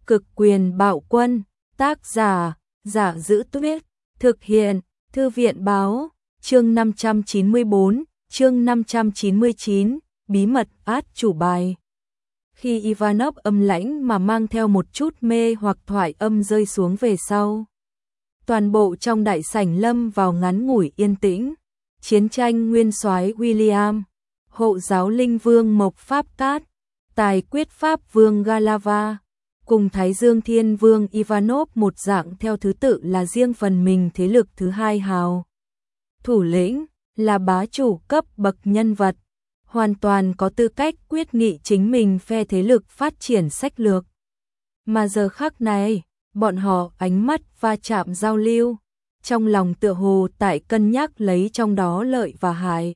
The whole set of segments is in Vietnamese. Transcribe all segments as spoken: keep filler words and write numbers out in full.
Cực quyền bạo quân, tác giả, Giả Giữ Tuyết, thực hiện, Thư viện báo, chương năm trăm chín mươi bốn, chương năm trăm chín mươi chín, bí mật át chủ bài. Khi Ivanov âm lãnh mà mang theo một chút mê hoặc thoại âm rơi xuống về sau, toàn bộ trong đại sảnh lâm vào ngắn ngủi yên tĩnh. Chiến tranh nguyên soái William, hộ giáo linh vương Mộc Pháp Cát, tài quyết pháp vương Galava, cùng Thái Dương Thiên Vương Ivanov một dạng theo thứ tự là riêng phần mình thế lực thứ hai hào. Thủ lĩnh, là bá chủ cấp bậc nhân vật, hoàn toàn có tư cách quyết nghị chính mình phe thế lực phát triển sách lược. Mà giờ khắc này, bọn họ ánh mắt va chạm giao lưu, trong lòng tựa hồ tại cân nhắc lấy trong đó lợi và hại.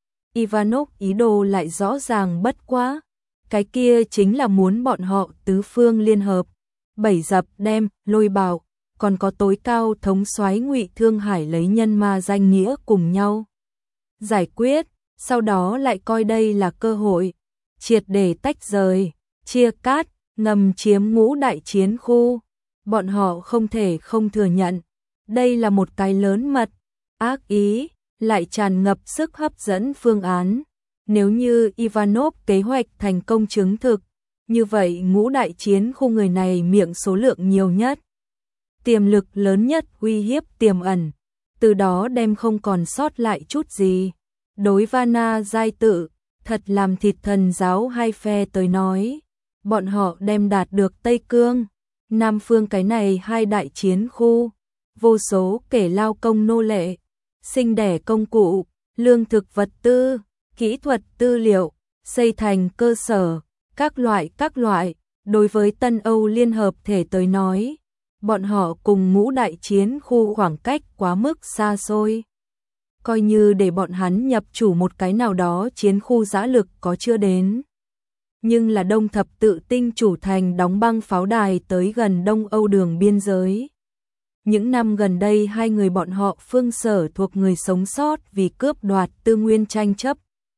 Ivanov ý đồ lại rõ ràng bất quá, cái kia chính là muốn bọn họ tứ phương liên hợp, bảy dập đem, Lôi Bảo, còn có tối cao thống soái Ngụy Thương Hải lấy nhân ma danh nghĩa cùng nhau giải quyết, sau đó lại coi đây là cơ hội, triệt để tách rời, chia cát, ngầm chiếm ngũ đại chiến khu. Bọn họ không thể không thừa nhận, đây là một cái lớn mật, ác ý, lại tràn ngập sức hấp dẫn phương án. Nếu như Ivanov kế hoạch thành công chứng thực, như vậy ngũ đại chiến khu người này miệng số lượng nhiều nhất, tiềm lực lớn nhất uy hiếp tiềm ẩn, từ đó đem không còn sót lại chút gì. Đối Vana giai tự, thật làm thịt thần giáo hai phe tới nói, bọn họ đem đạt được Tây Cương, Nam Phương cái này hai đại chiến khu, vô số kẻ lao công nô lệ, sinh đẻ công cụ, lương thực vật tư, kỹ thuật tư liệu, xây thành cơ sở, các loại các loại. Đối với Tân Âu Liên Hợp Thể tới nói, bọn họ cùng ngũ đại chiến khu khoảng cách quá mức xa xôi. Coi như để bọn hắn nhập chủ một cái nào đó chiến khu dã lực có chưa đến. Nhưng là Đông Thập Tự Tinh chủ thành đóng băng pháo đài tới gần Đông Âu đường biên giới. Những năm gần đây hai người bọn họ Phương Sở thuộc người sống sót vì cướp đoạt tư nguyên tranh chấp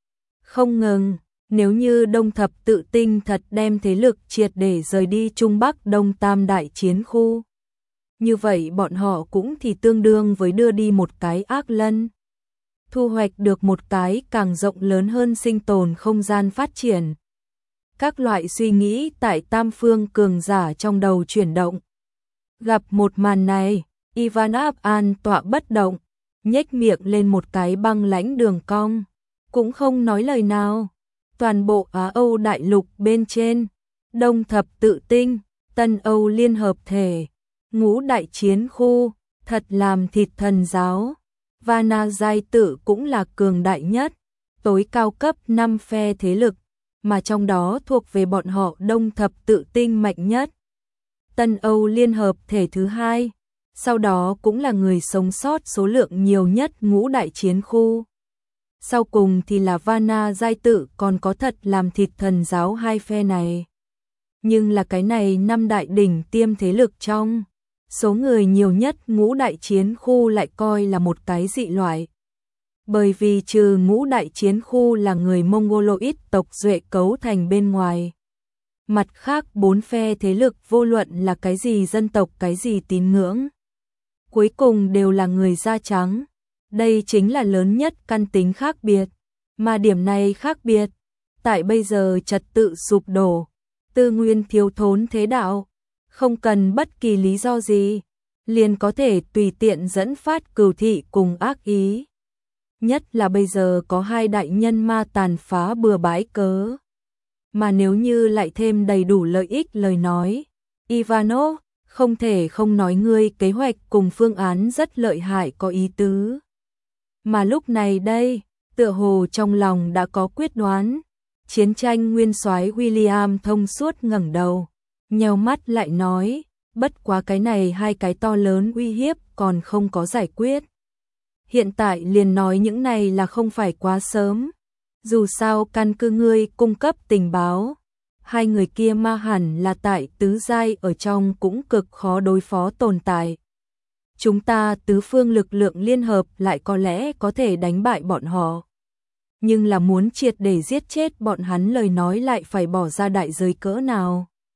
không ngừng. Nếu như Đông Thập Tự Tinh thật đem thế lực triệt để rời đi Trung Bắc Đông Tam đại chiến khu, như vậy bọn họ cũng thì tương đương với đưa đi một cái ác lân, thu hoạch được một cái càng rộng lớn hơn sinh tồn không gian phát triển. Các loại suy nghĩ tại tam phương cường giả trong đầu chuyển động. Gặp một màn này, Ivanov an tọa bất động, nhếch miệng lên một cái băng lãnh đường cong, cũng không nói lời nào. Toàn bộ Á Âu đại lục bên trên, Đông Thập Tự Tinh, Tân Âu Liên Hợp Thể, ngũ đại chiến khu, thật làm thịt thần giáo. Vana giai tự cũng là cường đại nhất, tối cao cấp năm phe thế lực, mà trong đó thuộc về bọn họ Đông Thập Tự Tinh mạnh nhất. Tân Âu Liên Hợp Thể thứ hai, sau đó cũng là người sống sót số lượng nhiều nhất ngũ đại chiến khu. Sau cùng thì là Vana giai tự còn có thật làm thịt thần giáo hai phe này. Nhưng là cái này năm đại đỉnh tiêm thế lực trong, số người nhiều nhất ngũ đại chiến khu lại coi là một cái dị loại. Bởi vì trừ ngũ đại chiến khu là người Mongoloid tộc duệ cấu thành bên ngoài, mặt khác bốn phe thế lực vô luận là cái gì dân tộc cái gì tín ngưỡng, cuối cùng đều là người da trắng. Đây chính là lớn nhất căn tính khác biệt, mà điểm này khác biệt, tại bây giờ trật tự sụp đổ, tư nguyên thiếu thốn thế đạo, không cần bất kỳ lý do gì, liền có thể tùy tiện dẫn phát cừu thị cùng ác ý. Nhất là bây giờ có hai đại nhân ma tàn phá bừa bãi cớ. Mà nếu như lại thêm đầy đủ lợi ích lời nói, Ivanov, không thể không nói ngươi kế hoạch cùng phương án rất lợi hại có ý tứ. Mà lúc này đây, tựa hồ trong lòng đã có quyết đoán. Chiến tranh nguyên soái William thông suốt ngẩng đầu, nheo mắt lại nói, bất quá cái này hai cái to lớn uy hiếp còn không có giải quyết. Hiện tại liền nói những này là không phải quá sớm. Dù sao căn cứ ngươi cung cấp tình báo, hai người kia ma hẳn là tại tứ giai ở trong cũng cực khó đối phó tồn tại. Chúng ta tứ phương lực lượng liên hợp lại có lẽ có thể đánh bại bọn họ. Nhưng là muốn triệt để giết chết bọn hắn lời nói lại phải bỏ ra đại giới cỡ nào.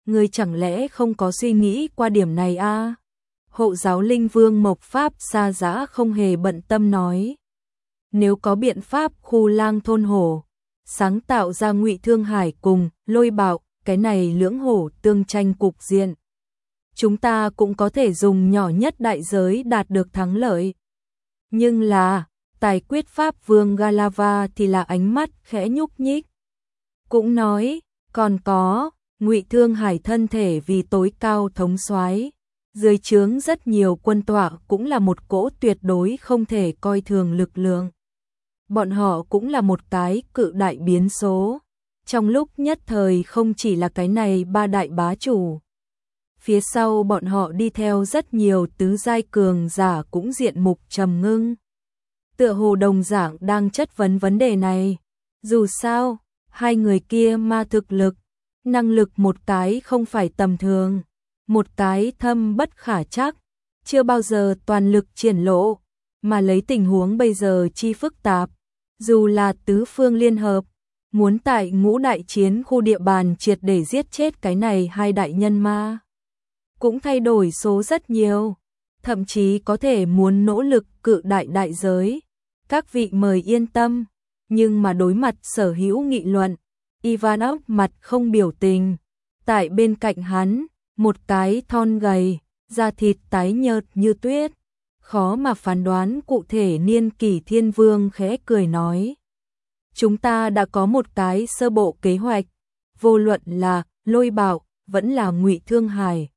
Ngươi chẳng lẽ không có suy nghĩ qua điểm này a? À? Hộ giáo linh vương Mộc Pháp xa dã không hề bận tâm nói. Nếu có biện pháp khu lang thôn hổ, sáng tạo ra Ngụy Thương Hải cùng Lôi Bạo, cái này lưỡng hổ tương tranh cục diện. Chúng ta cũng có thể dùng nhỏ nhất đại giới đạt được thắng lợi. Nhưng là, tài quyết pháp vương Galava thì là ánh mắt khẽ nhúc nhích. Cũng nói, còn có, Ngụy Thương Hải thân thể vì tối cao thống soái, dưới trướng rất nhiều quân tọa cũng là một cỗ tuyệt đối không thể coi thường lực lượng. Bọn họ cũng là một cái cự đại biến số. Trong lúc nhất thời không chỉ là cái này ba đại bá chủ. Phía sau bọn họ đi theo rất nhiều tứ giai cường giả cũng diện mục trầm ngưng. Tựa hồ đồng dạng đang chất vấn vấn đề này. Dù sao, hai người kia ma thực lực, năng lực một cái không phải tầm thường, một cái thâm bất khả trắc, chưa bao giờ toàn lực triển lộ, mà lấy tình huống bây giờ chi phức tạp, dù là tứ phương liên hợp, muốn tại ngũ đại chiến khu địa bàn triệt để giết chết cái này hai đại nhân ma, cũng thay đổi số rất nhiều, thậm chí có thể muốn nỗ lực cự đại đại giới. Các vị mời yên tâm, nhưng mà đối mặt sở hữu nghị luận, Ivanov mặt không biểu tình, tại bên cạnh hắn, một cái thon gầy, da thịt tái nhợt như tuyết, khó mà phán đoán cụ thể niên kỷ Thiên Vương khẽ cười nói. Chúng ta đã có một cái sơ bộ kế hoạch, vô luận là Lôi Bạo, vẫn là Ngụy Thương Hải.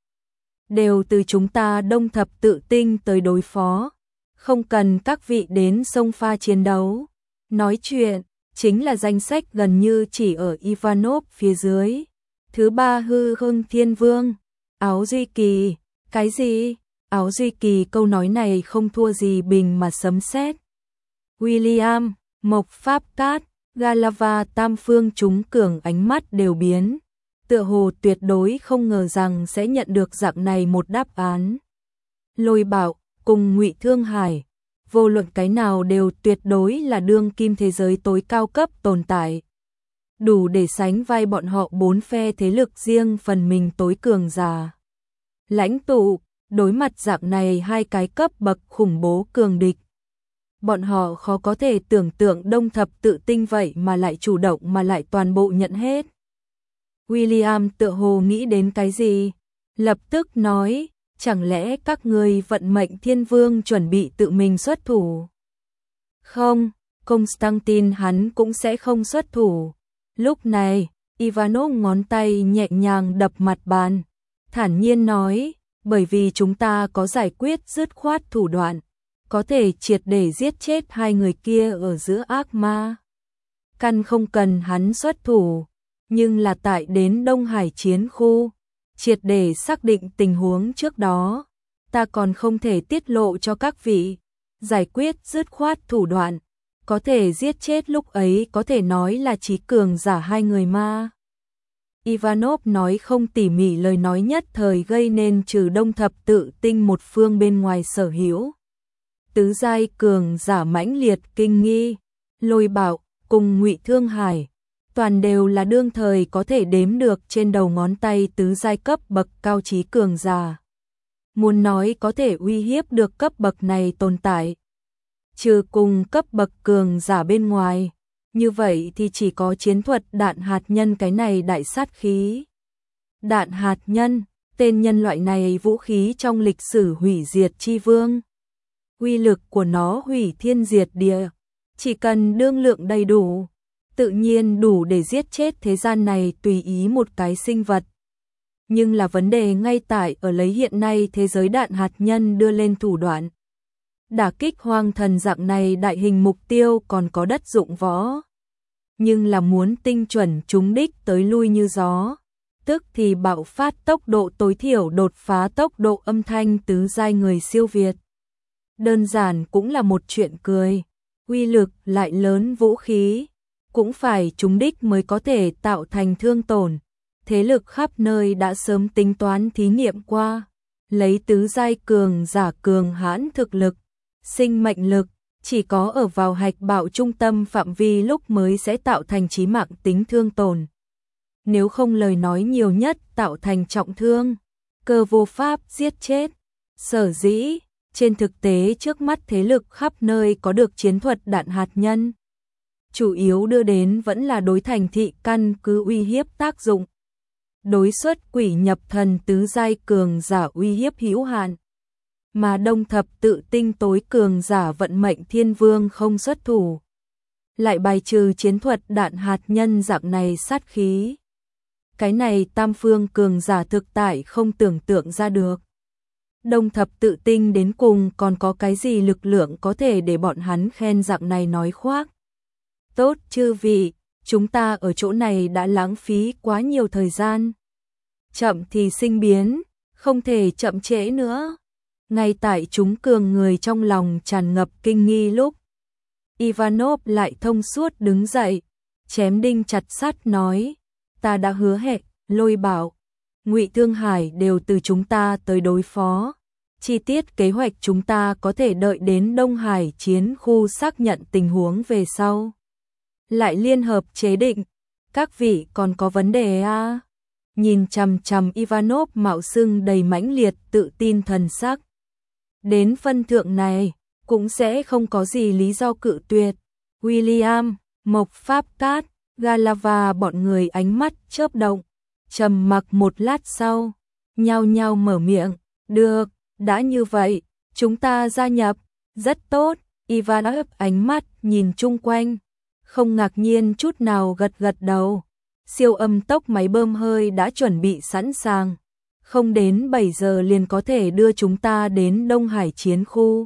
Đều từ chúng ta đông thập tự tinh tới đối phó, không cần các vị đến sông pha chiến đấu. Nói chuyện, chính là danh sách gần như chỉ ở Ivanov phía dưới. Thứ ba hư hưng Thiên Vương, Áo Duy Kỳ, cái gì? Áo Duy Kỳ câu nói này không thua gì bình mà sấm sét. William, Mộc Pháp Cát, Galava tam phương chúng cường ánh mắt đều biến. Tựa hồ tuyệt đối không ngờ rằng sẽ nhận được dạng này một đáp án. Lôi Bạo cùng Ngụy Thương Hải, vô luận cái nào đều tuyệt đối là đương kim thế giới tối cao cấp tồn tại. Đủ để sánh vai bọn họ bốn phe thế lực riêng phần mình tối cường giả. Lãnh tụ, đối mặt dạng này hai cái cấp bậc khủng bố cường địch. Bọn họ khó có thể tưởng tượng đông thập tự tinh vậy mà lại chủ động mà lại toàn bộ nhận hết. William tựa hồ nghĩ đến cái gì? Lập tức nói, chẳng lẽ các người vận mệnh Thiên Vương chuẩn bị tự mình xuất thủ? Không, Constantine hắn cũng sẽ không xuất thủ. Lúc này, Ivanov ngón tay nhẹ nhàng đập mặt bàn, thản nhiên nói, bởi vì chúng ta có giải quyết dứt khoát thủ đoạn, có thể triệt để giết chết hai người kia ở giữa ác ma. Căn không cần hắn xuất thủ, nhưng là tại đến Đông Hải chiến khu, triệt để xác định tình huống trước đó, ta còn không thể tiết lộ cho các vị, giải quyết dứt khoát thủ đoạn, có thể giết chết lúc ấy có thể nói là trí cường giả hai người ma. Ivanov nói không tỉ mỉ lời nói nhất thời gây nên trừ đông thập tự tinh một phương bên ngoài sở hữu. Tứ giai cường giả mãnh liệt kinh nghi, Lôi Bạo cùng Ngụy Thương Hải, toàn đều là đương thời có thể đếm được trên đầu ngón tay tứ giai cấp bậc cao trí cường giả. Muốn nói có thể uy hiếp được cấp bậc này tồn tại, trừ cùng cấp bậc cường giả bên ngoài, như vậy thì chỉ có chiến thuật đạn hạt nhân cái này đại sát khí. Đạn hạt nhân, tên nhân loại này vũ khí trong lịch sử hủy diệt chi vương. Uy lực của nó hủy thiên diệt địa, chỉ cần đương lượng đầy đủ, tự nhiên đủ để giết chết thế gian này tùy ý một cái sinh vật. Nhưng là vấn đề ngay tại ở lấy hiện nay thế giới đạn hạt nhân đưa lên thủ đoạn. Đả kích hoang thần dạng này đại hình mục tiêu còn có đất dụng võ. Nhưng là muốn tinh chuẩn trúng đích tới lui như gió, tức thì bạo phát tốc độ tối thiểu đột phá tốc độ âm thanh tứ giai người siêu việt. Đơn giản cũng là một chuyện cười, uy lực lại lớn vũ khí, cũng phải trúng đích mới có thể tạo thành thương tổn. Thế lực khắp nơi đã sớm tính toán thí nghiệm qua, lấy tứ giai cường giả cường hãn thực lực, sinh mệnh lực, chỉ có ở vào hạch bạo trung tâm phạm vi lúc mới sẽ tạo thành chí mạng tính thương tổn. nếu không lời nói nhiều nhất tạo thành trọng thương, cơ vô pháp giết chết. Sở dĩ, trên thực tế trước mắt thế lực khắp nơi có được chiến thuật đạn hạt nhân, chủ yếu đưa đến vẫn là đối thành thị căn cứ uy hiếp tác dụng. Đối xuất quỷ nhập thần tứ giai cường giả uy hiếp hữu hạn, mà đông thập tự tinh tối cường giả vận mệnh thiên vương không xuất thủ, lại bài trừ chiến thuật đạn hạt nhân dạng này sát khí. Cái này tam phương cường giả thực tại không tưởng tượng ra được. Đông thập tự tinh đến cùng còn có cái gì lực lượng có thể để bọn hắn khen dạng này nói khoác. Tốt chư vị, chúng ta ở chỗ này đã lãng phí quá nhiều thời gian. Chậm thì sinh biến, không thể chậm trễ nữa. Ngay tại chúng cường người trong lòng tràn ngập kinh nghi lúc, Ivanov lại thông suốt đứng dậy, chém đinh chặt sắt nói, ta đã hứa hẹn, Lôi Bảo, Ngụy Thương Hải đều từ chúng ta tới đối phó. Chi tiết kế hoạch chúng ta có thể đợi đến Đông Hải chiến khu xác nhận tình huống về sau. Lại liên hợp chế định, các vị còn có vấn đề à? Nhìn chằm chằm Ivanov mạo xưng đầy mãnh liệt tự tin thần sắc. Đến phân thượng này, cũng sẽ không có gì lý do cự tuyệt. William, Mộc Pháp Cát, Galava bọn người ánh mắt chớp động, trầm mặc một lát sau, nhao nhao mở miệng, được, đã như vậy, chúng ta gia nhập, rất tốt. Ivanov ánh mắt nhìn chung quanh, không ngạc nhiên chút nào gật gật đầu. Siêu âm tốc máy bơm hơi đã chuẩn bị sẵn sàng, không đến bảy giờ liền có thể đưa chúng ta đến Đông Hải chiến khu.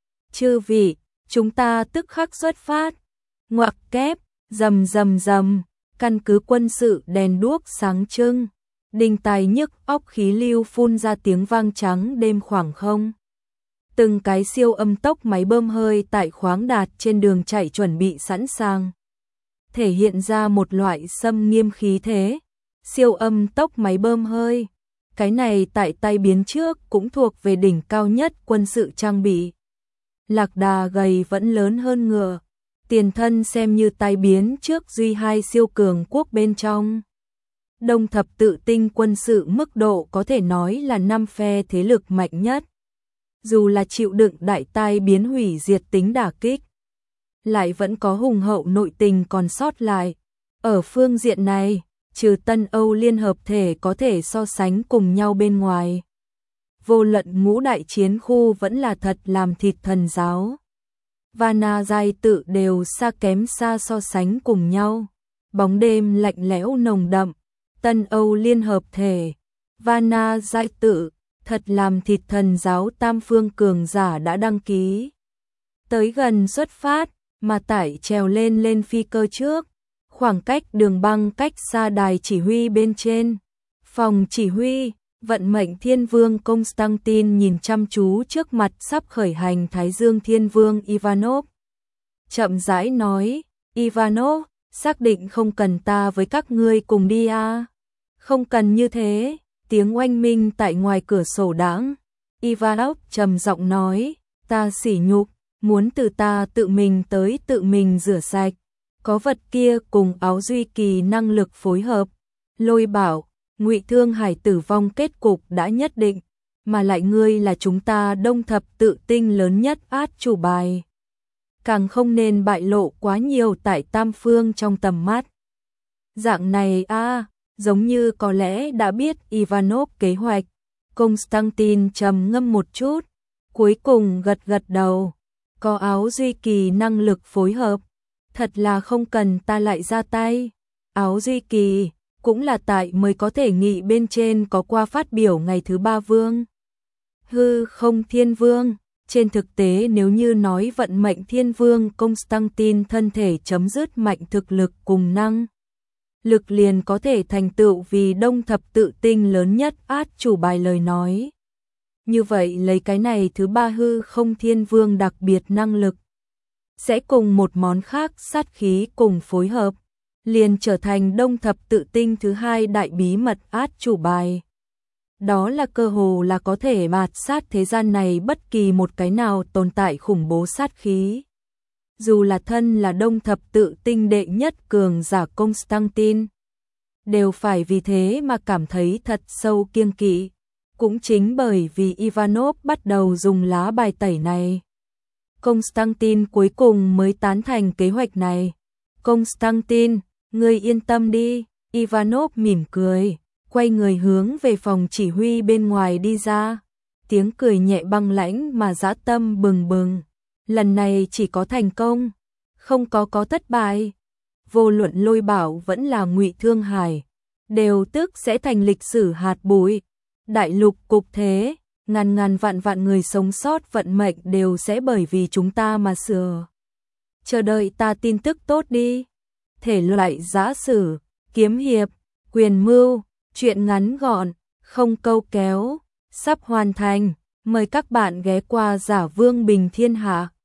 Chư vị, chúng ta tức khắc xuất phát. Ngoặc kép, rầm rầm rầm, căn cứ quân sự đèn đuốc sáng trưng, đinh tai nhức óc khí lưu phun ra tiếng vang trắng đêm khoảng không. Từng cái siêu âm tốc máy bơm hơi tại khoáng đạt trên đường chạy chuẩn bị sẵn sàng, thể hiện ra một loại xâm nghiêm khí thế. Siêu âm tốc máy bơm hơi, cái này tại tay biến trước cũng thuộc về đỉnh cao nhất quân sự trang bị. Lạc đà gầy vẫn lớn hơn ngựa, tiền thân xem như tai biến trước duy hai siêu cường quốc bên trong. Đông thập tự tinh quân sự mức độ có thể nói là năm phe thế lực mạnh nhất. Dù là chịu đựng đại tai biến hủy diệt tính đả kích, lại vẫn có hùng hậu nội tình còn sót lại. Ở phương diện này, trừ Tân Âu Liên Hợp Thể có thể so sánh cùng nhau bên ngoài, vô luận ngũ đại chiến khu vẫn là thật làm thịt thần giáo. Vana giai tự đều xa kém xa so sánh cùng nhau. Bóng đêm lạnh lẽo nồng đậm, Tân Âu Liên Hợp Thể, Vana giai tự, thật làm thịt thần giáo tam phương cường giả đã đăng ký. Tới gần xuất phát, mà tải trèo lên lên phi cơ trước, khoảng cách đường băng cách xa đài chỉ huy bên trên. Phòng chỉ huy, vận mệnh thiên vương Constantine nhìn chăm chú trước mặt sắp khởi hành Thái Dương Thiên Vương Ivanov. Chậm rãi nói, Ivanov, xác định không cần ta với các ngươi cùng đi à? Không cần như thế, tiếng oanh minh tại ngoài cửa sổ đãng. Ivanov trầm giọng nói, ta sỉ nhục, muốn từ ta tự mình tới tự mình rửa sạch. Có vật kia cùng áo duy kỳ năng lực phối hợp. Lôi Bảo, Ngụy Thương Hải tử vong kết cục đã nhất định, mà lại ngươi là chúng ta đông thập tự tinh lớn nhất át chủ bài. Càng không nên bại lộ quá nhiều tại tam phương trong tầm mắt. Dạng này a à, giống như có lẽ đã biết Ivanov kế hoạch. Constantine trầm ngâm một chút, cuối cùng gật gật đầu. Có áo duy kỳ năng lực phối hợp, thật là không cần ta lại ra tay. Áo duy kỳ cũng là tại mới có thể nghị bên trên có qua phát biểu ngày thứ ba vương. Hư không thiên vương, trên thực tế nếu như nói vận mệnh thiên vương Constantine thân thể chấm dứt mạnh thực lực cùng năng lực liền có thể thành tựu vì đông thập tự tinh lớn nhất át chủ bài lời nói. Như vậy lấy cái này thứ ba hư không thiên vương đặc biệt năng lực, sẽ cùng một món khác sát khí cùng phối hợp, liền trở thành đông thập tự tinh thứ hai đại bí mật át chủ bài. Đó là cơ hồ là có thể mạt sát thế gian này bất kỳ một cái nào tồn tại khủng bố sát khí. Dù là thân là đông thập tự tinh đệ nhất cường giả Constantine, đều phải vì thế mà cảm thấy thật sâu kiêng kỵ. Cũng chính bởi vì Ivanov bắt đầu dùng lá bài tẩy này, Constantine cuối cùng mới tán thành kế hoạch này. Constantine, ngươi yên tâm đi, Ivanov mỉm cười, quay người hướng về phòng chỉ huy bên ngoài đi ra. Tiếng cười nhẹ băng lãnh mà dã tâm bừng bừng. Lần này chỉ có thành công, không có có thất bại. Vô luận Lôi Bảo vẫn là Ngụy Thương Hải, đều tức sẽ thành lịch sử hạt bụi. Đại lục cục thế, ngàn ngàn vạn vạn người sống sót vận mệnh đều sẽ bởi vì chúng ta mà sửa. Chờ đợi ta tin tức tốt đi. Thể loại giã sử, kiếm hiệp, quyền mưu, truyện ngắn gọn, không câu kéo, sắp hoàn thành. Mời các bạn ghé qua Giả Vương Bình Thiên Hạ.